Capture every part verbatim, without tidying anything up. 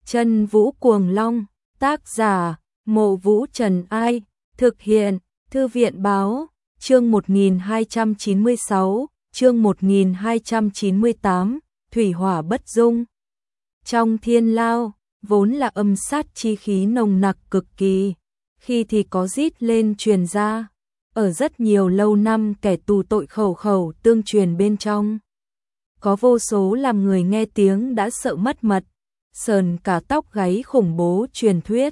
Chân Vũ Cuồng Long, tác giả, Mộ Vũ Trần Ai, thực hiện, Thư viện Báo, chương một nghìn hai trăm chín mươi sáu, chương một nghìn hai trăm chín mươi tám, Thủy Hỏa Bất Dung. Trong thiên lao, vốn là âm sát chi khí nồng nặc cực kỳ, khi thì có rít lên truyền ra, ở rất nhiều lâu năm kẻ tù tội khẩu khẩu tương truyền bên trong. Có vô số làm người nghe tiếng đã sợ mất mật, sờn cả tóc gáy khủng bố truyền thuyết.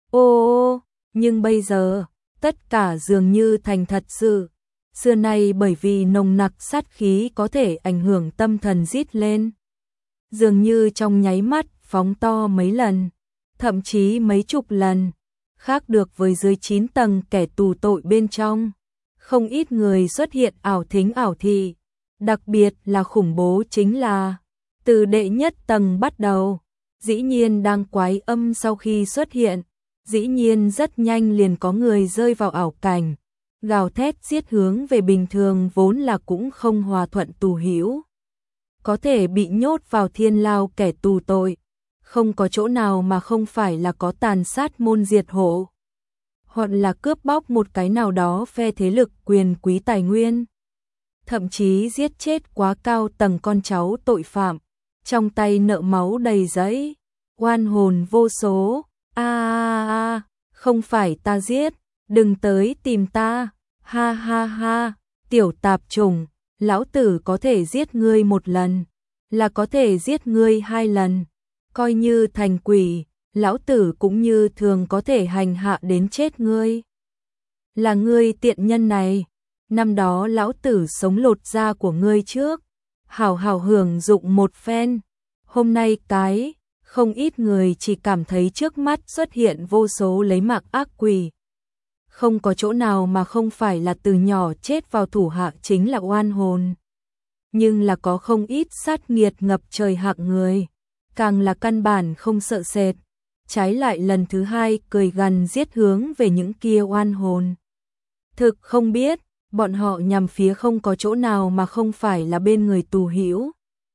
Ô ô, nhưng bây giờ, tất cả dường như thành thật sự. Xưa nay bởi vì nồng nặc sát khí có thể ảnh hưởng tâm thần rít lên. Dường như trong nháy mắt phóng to mấy lần, thậm chí mấy chục lần, khác được với dưới chín tầng kẻ tù tội bên trong. Không ít người xuất hiện ảo thính ảo thị, đặc biệt là khủng bố chính là, từ đệ nhất tầng bắt đầu, dĩ nhiên đang quái âm sau khi xuất hiện, dĩ nhiên rất nhanh liền có người rơi vào ảo cảnh, gào thét giết hướng về bình thường vốn là cũng không hòa thuận tù hữu. Có thể bị nhốt vào thiên lao kẻ tù tội, không có chỗ nào mà không phải là có tàn sát môn diệt hộ, hoặc là cướp bóc một cái nào đó phe thế lực quyền quý tài nguyên, thậm chí giết chết quá cao tầng con cháu tội phạm, trong tay nợ máu đầy giấy, oan hồn vô số. A a a, không phải ta giết, đừng tới tìm ta, ha ha ha, tiểu tạp chủng, lão tử có thể giết ngươi một lần, là có thể giết ngươi hai lần, coi như thành quỷ, lão tử cũng như thường có thể hành hạ đến chết ngươi. Là ngươi tiện nhân này, năm đó lão tử sống lột da của ngươi trước, hảo hảo hưởng dụng một phen, hôm nay cái, không ít người chỉ cảm thấy trước mắt xuất hiện vô số lấy mạng ác quỷ. Không có chỗ nào mà không phải là từ nhỏ chết vào thủ hạ chính là oan hồn. Nhưng là có không ít sát nghiệt ngập trời hạng người, càng là căn bản không sợ sệt, trái lại lần thứ hai cười gằn giết hướng về những kia oan hồn. Thực không biết, bọn họ nhằm phía không có chỗ nào mà không phải là bên người tù hữu.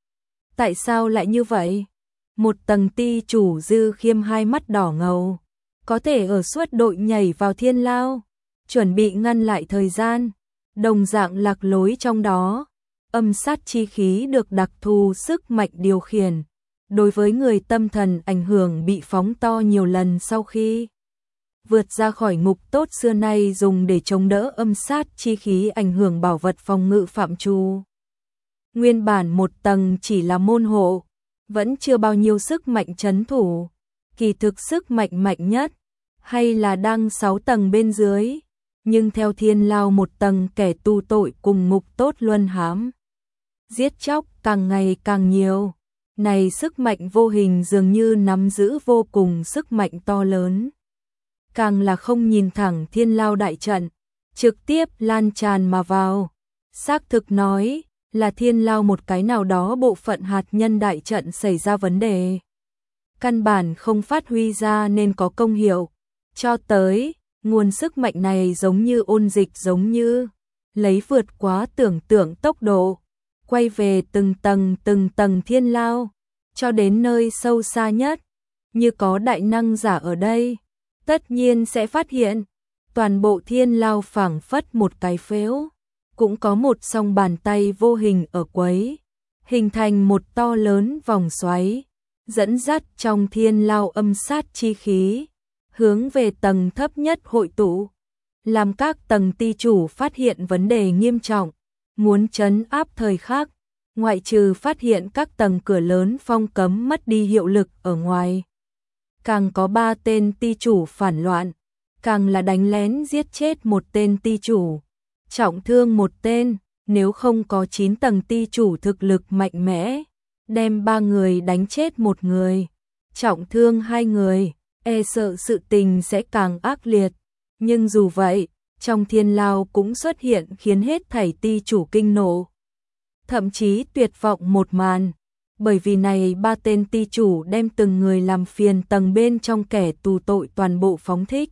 Tại sao lại như vậy? Một tầng ti chủ Dư Khiêm hai mắt đỏ ngầu, có thể ở suốt đội nhảy vào thiên lao, chuẩn bị ngăn lại thời gian, đồng dạng lạc lối trong đó. Âm sát chi khí được đặc thù sức mạnh điều khiển, đối với người tâm thần ảnh hưởng bị phóng to nhiều lần sau khi vượt ra khỏi ngục tốt xưa nay dùng để chống đỡ âm sát chi khí ảnh hưởng bảo vật phòng ngự phạm trù. Nguyên bản một tầng chỉ là môn hộ, vẫn chưa bao nhiêu sức mạnh trấn thủ, kỳ thực sức mạnh mạnh nhất, hay là đang sáu tầng bên dưới, nhưng theo thiên lao một tầng kẻ tù tội cùng ngục tốt luân hãm. Giết chóc càng ngày càng nhiều, này sức mạnh vô hình dường như nắm giữ vô cùng sức mạnh to lớn. Càng là không nhìn thẳng thiên lao đại trận, trực tiếp lan tràn mà vào. Xác thực nói, là thiên lao một cái nào đó bộ phận hạt nhân đại trận xảy ra vấn đề. Căn bản không phát huy ra nên có công hiệu. Cho tới, nguồn sức mạnh này giống như ôn dịch giống như, lấy vượt quá tưởng tượng tốc độ, quay về từng tầng từng tầng thiên lao, cho đến nơi sâu xa nhất, như có đại năng giả ở đây, tất nhiên sẽ phát hiện, toàn bộ thiên lao phảng phất một cái phếu, cũng có một song bàn tay vô hình ở quấy, hình thành một to lớn vòng xoáy, dẫn dắt trong thiên lao âm sát chi khí, hướng về tầng thấp nhất hội tụ, làm các tầng ti chủ phát hiện vấn đề nghiêm trọng, muốn trấn áp thời khắc, ngoại trừ phát hiện các tầng cửa lớn phong cấm mất đi hiệu lực ở ngoài. Càng có ba tên ti chủ phản loạn, càng là đánh lén giết chết một tên ti chủ, trọng thương một tên, nếu không có chín tầng ti chủ thực lực mạnh mẽ, đem ba người đánh chết một người, trọng thương hai người, e sợ sự tình sẽ càng ác liệt. Nhưng dù vậy, trong thiên lao cũng xuất hiện khiến hết thảy ti chủ kinh nộ, thậm chí tuyệt vọng một màn, bởi vì này ba tên ti chủ đem từng người làm phiền tầng bên trong kẻ tù tội toàn bộ phóng thích.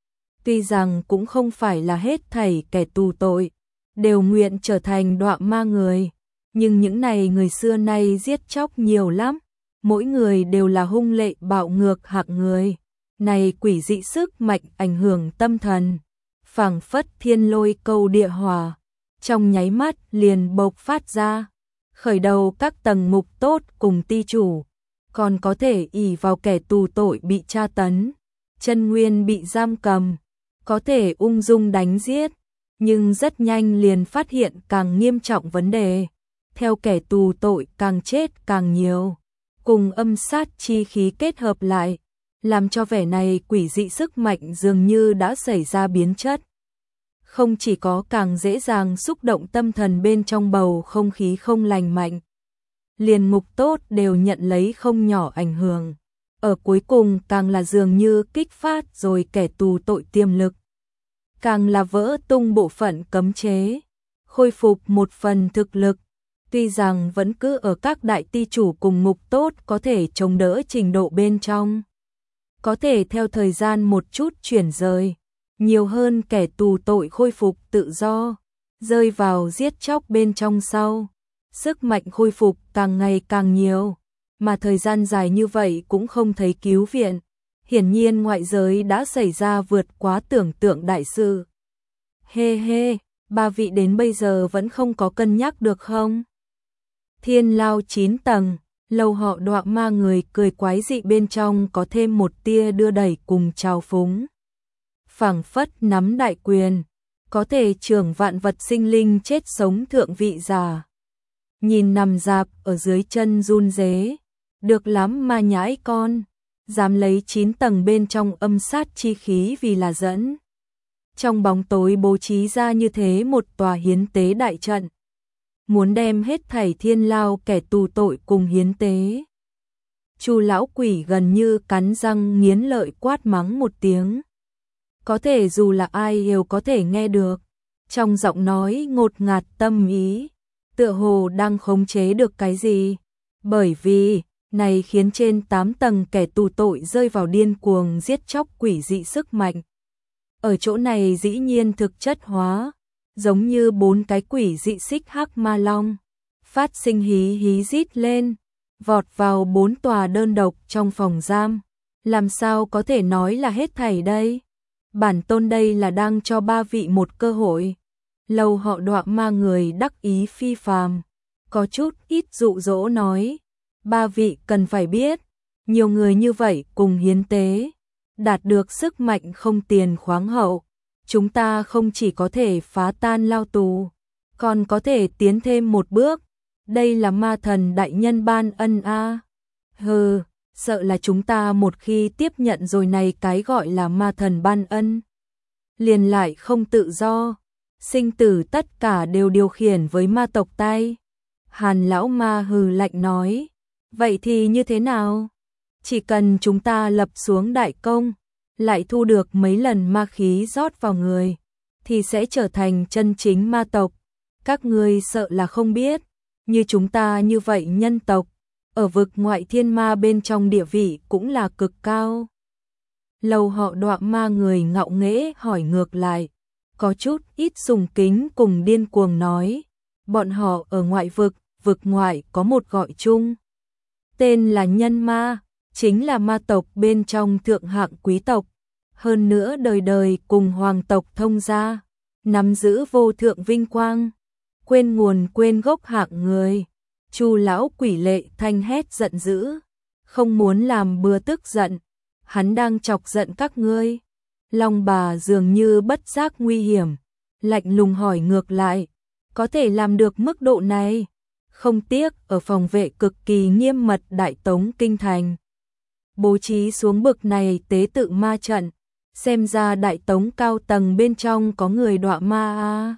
Tuy rằng cũng không phải là hết thảy kẻ tù tội đều nguyện trở thành đọa ma người, nhưng những này người xưa nay giết chóc nhiều lắm, mỗi người đều là hung lệ bạo ngược hạng người. Này quỷ dị sức mạnh ảnh hưởng tâm thần, phảng phất thiên lôi câu địa hỏa, trong nháy mắt liền bộc phát ra, khởi đầu các tầng mục tốt cùng ti chủ, còn có thể ỷ vào kẻ tù tội bị tra tấn, chân nguyên bị giam cầm, có thể ung dung đánh giết, nhưng rất nhanh liền phát hiện càng nghiêm trọng vấn đề, theo kẻ tù tội càng chết càng nhiều, cùng âm sát chi khí kết hợp lại, làm cho vẻ này quỷ dị sức mạnh dường như đã xảy ra biến chất. Không chỉ có càng dễ dàng xúc động tâm thần bên trong bầu không khí không lành mạnh, liền mục tốt đều nhận lấy không nhỏ ảnh hưởng. Ở cuối cùng càng là dường như kích phát rồi kẻ tù tội tiềm lực, càng là vỡ tung bộ phận cấm chế, khôi phục một phần thực lực. Tuy rằng vẫn cứ ở các đại ti chủ cùng mục tốt có thể chống đỡ trình độ bên trong, có thể theo thời gian một chút chuyển rời, nhiều hơn kẻ tù tội khôi phục tự do, rơi vào giết chóc bên trong sau. Sức mạnh khôi phục càng ngày càng nhiều, mà thời gian dài như vậy cũng không thấy cứu viện. Hiển nhiên ngoại giới đã xảy ra vượt quá tưởng tượng đại sự. Hê hê, ba vị đến bây giờ vẫn không có cân nhắc được không? Thiên lao chín tầng, lầu họ Đọa Ma người cười quái dị bên trong có thêm một tia đưa đẩy cùng trào phúng. Phảng phất nắm đại quyền, có thể trưởng vạn vật sinh linh chết sống thượng vị giả. Nhìn nằm dạp ở dưới chân run rế, được lắm ma nhãi con, dám lấy chín tầng bên trong âm sát chi khí vì là dẫn. Trong bóng tối bố trí ra như thế một tòa hiến tế đại trận, muốn đem hết thảy thiên lao kẻ tù tội cùng hiến tế. Chu lão quỷ gần như cắn răng nghiến lợi quát mắng một tiếng. Có thể dù là ai đều có thể nghe được, trong giọng nói ngột ngạt tâm ý, tựa hồ đang khống chế được cái gì, bởi vì này khiến trên tám tầng kẻ tù tội rơi vào điên cuồng giết chóc quỷ dị sức mạnh. Ở chỗ này dĩ nhiên thực chất hóa, giống như bốn cái quỷ dị xích hắc ma long, phát sinh hí hí rít lên, vọt vào bốn tòa đơn độc trong phòng giam. Làm sao có thể nói là hết thảy đây? Bản tôn đây là đang cho ba vị một cơ hội. Lầu họ Đọa Ma người đắc ý phi phàm, có chút ít dụ dỗ nói, ba vị cần phải biết, nhiều người như vậy cùng hiến tế, đạt được sức mạnh không tiền khoáng hậu, chúng ta không chỉ có thể phá tan lao tù, còn có thể tiến thêm một bước. Đây là ma thần đại nhân ban ân a. À. Hừ, sợ là chúng ta một khi tiếp nhận rồi này cái gọi là ma thần ban ân, liền lại không tự do, sinh tử tất cả đều điều khiển với ma tộc tay. Hàn lão ma hừ lạnh nói, vậy thì như thế nào? Chỉ cần chúng ta lập xuống đại công, lại thu được mấy lần ma khí rót vào người, thì sẽ trở thành chân chính ma tộc. Các ngươi sợ là không biết, như chúng ta như vậy nhân tộc, ở vực ngoại thiên ma bên trong địa vị cũng là cực cao. Lầu họ Đọa Ma người ngạo nghễ hỏi ngược lại, có chút ít sùng kính cùng điên cuồng nói, bọn họ ở ngoại vực, vực ngoại có một gọi chung, tên là nhân ma, chính là ma tộc bên trong thượng hạng quý tộc, hơn nữa đời đời cùng hoàng tộc thông gia, nắm giữ vô thượng vinh quang, quên nguồn quên gốc hạng người. Chu lão quỷ lệ thanh hét giận dữ, không muốn làm bừa tức giận, hắn đang chọc giận các ngươi. Long bà dường như bất giác nguy hiểm, lạnh lùng hỏi ngược lại, có thể làm được mức độ này? Không tiếc ở phòng vệ cực kỳ nghiêm mật Đại Tống kinh thành, bố trí xuống bực này tế tự ma trận, xem ra Đại Tống cao tầng bên trong có người đọa ma a.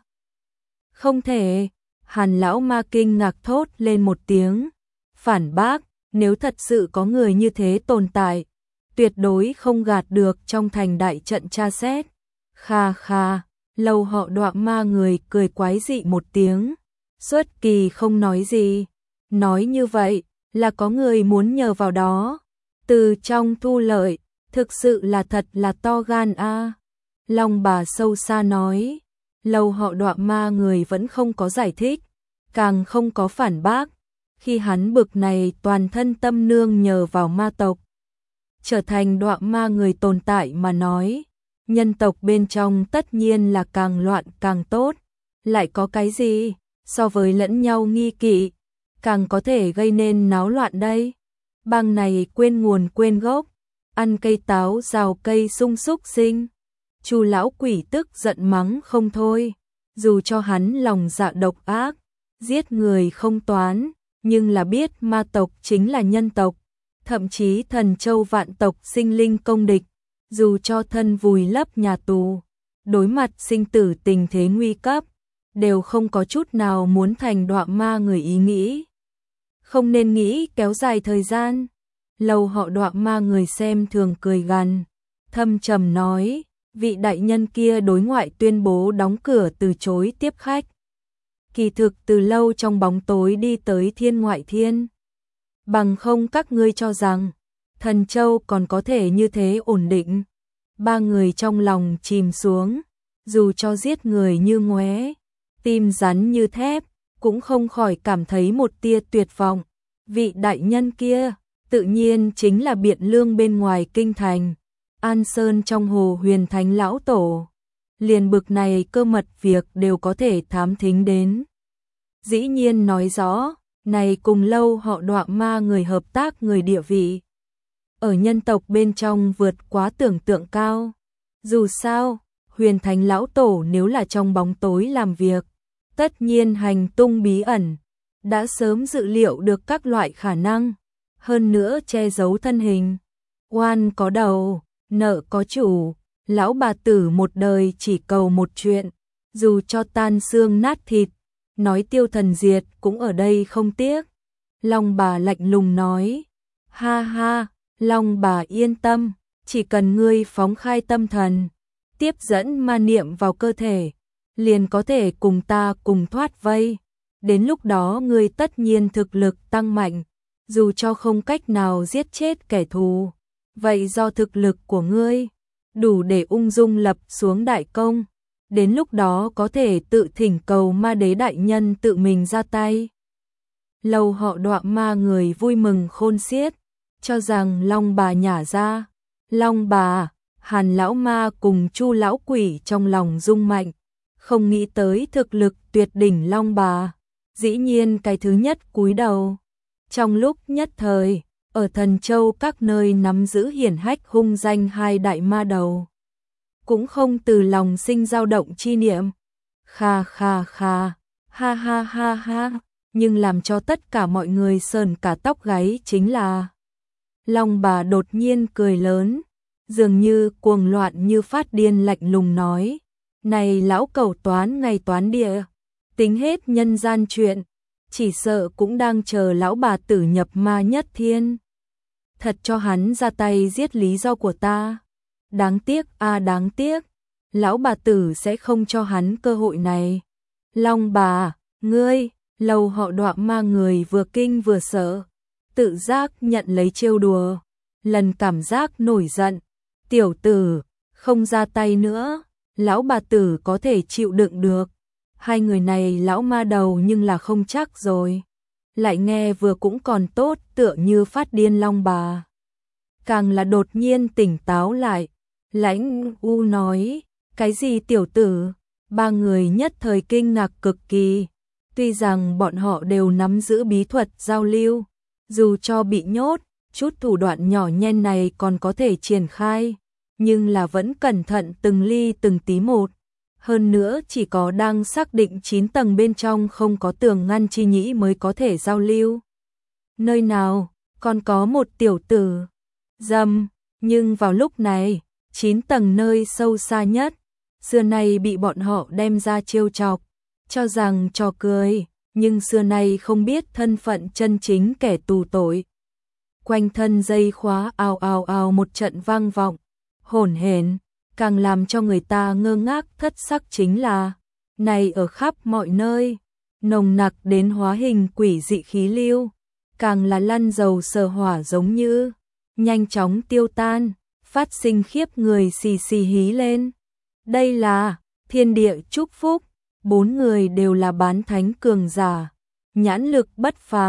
Không thể. Hàn lão ma kinh ngạc thốt lên một tiếng, phản bác, nếu thật sự có người như thế tồn tại, tuyệt đối không gạt được trong thành đại trận tra xét. Kha kha, lầu họ Đọa Ma người cười quái dị một tiếng, Xuất Kỳ không nói gì, nói như vậy là có người muốn nhờ vào đó, từ trong thu lợi, thực sự là thật là to gan a. Long bà sâu xa nói. Lầu họ Đọa Ma người vẫn không có giải thích, càng không có phản bác, Khi hắn bực này toàn thân tâm nương nhờ vào ma tộc, trở thành đọa ma người tồn tại mà nói, nhân tộc bên trong tất nhiên là càng loạn càng tốt, lại có cái gì so với lẫn nhau nghi kỵ, càng có thể gây nên náo loạn đây. Bang này quên nguồn quên gốc, ăn cây táo rào cây sung súc sinh. Chu lão quỷ tức giận mắng không thôi, dù cho hắn lòng dạ độc ác, giết người không toán, nhưng là biết ma tộc chính là nhân tộc, thậm chí thần châu vạn tộc sinh linh công địch, dù cho thân vùi lấp nhà tù, đối mặt sinh tử tình thế nguy cấp, đều không có chút nào muốn thành đọa ma người ý nghĩ. Không nên nghĩ kéo dài thời gian. Lâu họ đọa ma người xem thường cười gằn, thâm trầm nói, vị đại nhân kia đối ngoại tuyên bố đóng cửa từ chối tiếp khách. Kỳ thực từ lâu trong bóng tối đi tới thiên ngoại thiên. Bằng không các ngươi cho rằng, thần châu còn có thể như thế ổn định. Ba người trong lòng chìm xuống, dù cho giết người như ngoé, tim rắn như thép, cũng không khỏi cảm thấy một tia tuyệt vọng. Vị đại nhân kia, tự nhiên chính là Biện Lương bên ngoài kinh thành, An Sơn trong hồ Huyền Thánh lão tổ. Liền bực này cơ mật việc đều có thể thám thính đến. Dĩ nhiên nói rõ, này cùng lâu họ đọa ma người hợp tác người địa vị. Ở nhân tộc bên trong vượt quá tưởng tượng cao. Dù sao, Huyền Thánh lão tổ nếu là trong bóng tối làm việc, tất nhiên hành tung bí ẩn, đã sớm dự liệu được các loại khả năng, hơn nữa che giấu thân hình. Oan có đầu, nợ có chủ, lão bà tử một đời chỉ cầu một chuyện, dù cho tan xương nát thịt, nói tiêu thần diệt cũng ở đây không tiếc. Long bà lạnh lùng nói, ha ha, Long bà yên tâm, chỉ cần ngươi phóng khai tâm thần, tiếp dẫn ma niệm vào cơ thể, liền có thể cùng ta cùng thoát vây. Đến lúc đó ngươi tất nhiên thực lực tăng mạnh, dù cho không cách nào giết chết kẻ thù, vậy do thực lực của ngươi đủ để ung dung lập xuống đại công, đến lúc đó có thể tự thỉnh cầu ma đế đại nhân tự mình ra tay. Lâu họ đọa ma người vui mừng khôn xiết, cho rằng Long bà nhả ra. Long bà, Hàn lão ma cùng Chu lão quỷ trong lòng rung mạnh, không nghĩ tới thực lực tuyệt đỉnh Long bà, dĩ nhiên cái thứ nhất cúi đầu. Trong lúc nhất thời, ở Thần Châu các nơi nắm giữ hiển hách hung danh hai đại ma đầu, cũng không từ lòng sinh dao động chi niệm. Kha kha kha, ha ha ha ha, nhưng làm cho tất cả mọi người sờn cả tóc gáy chính là Long bà đột nhiên cười lớn, dường như cuồng loạn như phát điên lạnh lùng nói, này lão cẩu toán ngày toán địa, tính hết nhân gian chuyện, chỉ sợ cũng đang chờ lão bà tử nhập ma nhất thiên. Thật cho hắn ra tay giết lý do của ta. Đáng tiếc a à đáng tiếc, lão bà tử sẽ không cho hắn cơ hội này. Long bà, ngươi, lâu họ đọa ma người vừa kinh vừa sợ, tự giác nhận lấy trêu đùa, lần cảm giác nổi giận, tiểu tử, không ra tay nữa, lão bà tử có thể chịu đựng được. Hai người này lão ma đầu nhưng là không chắc rồi. Lại nghe vừa cũng còn tốt, tựa như phát điên Long bà. Càng là đột nhiên tỉnh táo lại, Lãnh U nói, cái gì tiểu tử? Ba người nhất thời kinh ngạc cực kỳ. Tuy rằng bọn họ đều nắm giữ bí thuật giao lưu, dù cho bị nhốt, chút thủ đoạn nhỏ nhen này còn có thể triển khai, nhưng là vẫn cẩn thận từng ly từng tí một. Hơn nữa chỉ có đang xác định chín tầng bên trong không có tường ngăn chi nhĩ mới có thể giao lưu. Nơi nào còn có một tiểu tử dâm, nhưng vào lúc này, chín tầng nơi sâu xa nhất, xưa nay bị bọn họ đem ra trêu chọc, cho rằng trò cười, nhưng xưa nay không biết thân phận chân chính kẻ tù tội. Quanh thân dây khóa ào ào ào một trận vang vọng, hỗn hển. Càng làm cho người ta ngơ ngác thất sắc chính là, này ở khắp mọi nơi, nồng nặc đến hóa hình quỷ dị khí lưu, càng là lăn dầu sờ hỏa giống như, nhanh chóng tiêu tan, phát sinh khiếp người xì xì hí lên. Đây là thiên địa chúc phúc, bốn người đều là bán thánh cường giả, nhãn lực bất phàm,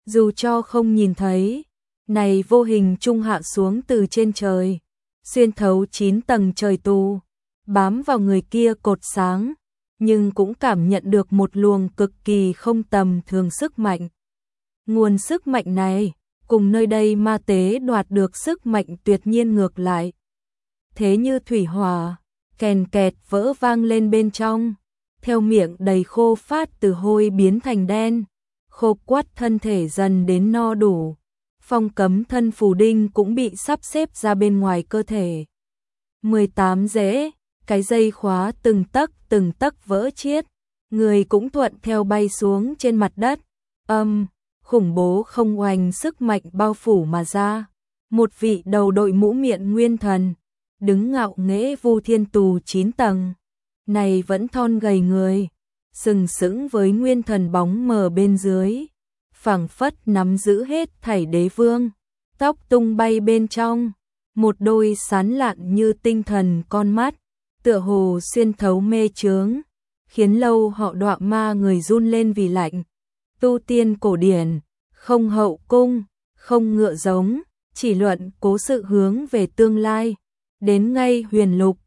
dù cho không nhìn thấy, này vô hình trung hạ xuống từ trên trời, xuyên thấu chín tầng trời tù, bám vào người kia cột sáng, nhưng cũng cảm nhận được một luồng cực kỳ không tầm thường sức mạnh. Nguồn sức mạnh này, cùng nơi đây ma tế đoạt được sức mạnh tuyệt nhiên ngược lại. Thế như thủy hỏa, kèn kẹt vỡ vang lên bên trong, theo miệng đầy khô phát từ hôi biến thành đen, khô quắt thân thể dần đến no đủ. Phong cấm thân phù đinh cũng bị sắp xếp ra bên ngoài cơ thể. mười tám rễ, cái dây khóa từng tấc từng tấc vỡ chiết, người cũng thuận theo bay xuống trên mặt đất. Âm, khủng bố không oanh sức mạnh bao phủ mà ra. Một vị đầu đội mũ miệng nguyên thần, đứng ngạo nghễ vu thiên tù chín tầng. Này vẫn thon gầy người, sừng sững với nguyên thần bóng mờ bên dưới. Phảng phất nắm giữ hết thảy đế vương, tóc tung bay bên trong, một đôi sán lạn như tinh thần con mắt, tựa hồ xuyên thấu mê chướng, khiến lâu họ đọa ma người run lên vì lạnh. Tu tiên cổ điển, không hậu cung, không ngựa giống, chỉ luận cố sự hướng về tương lai, đến ngay huyền lục,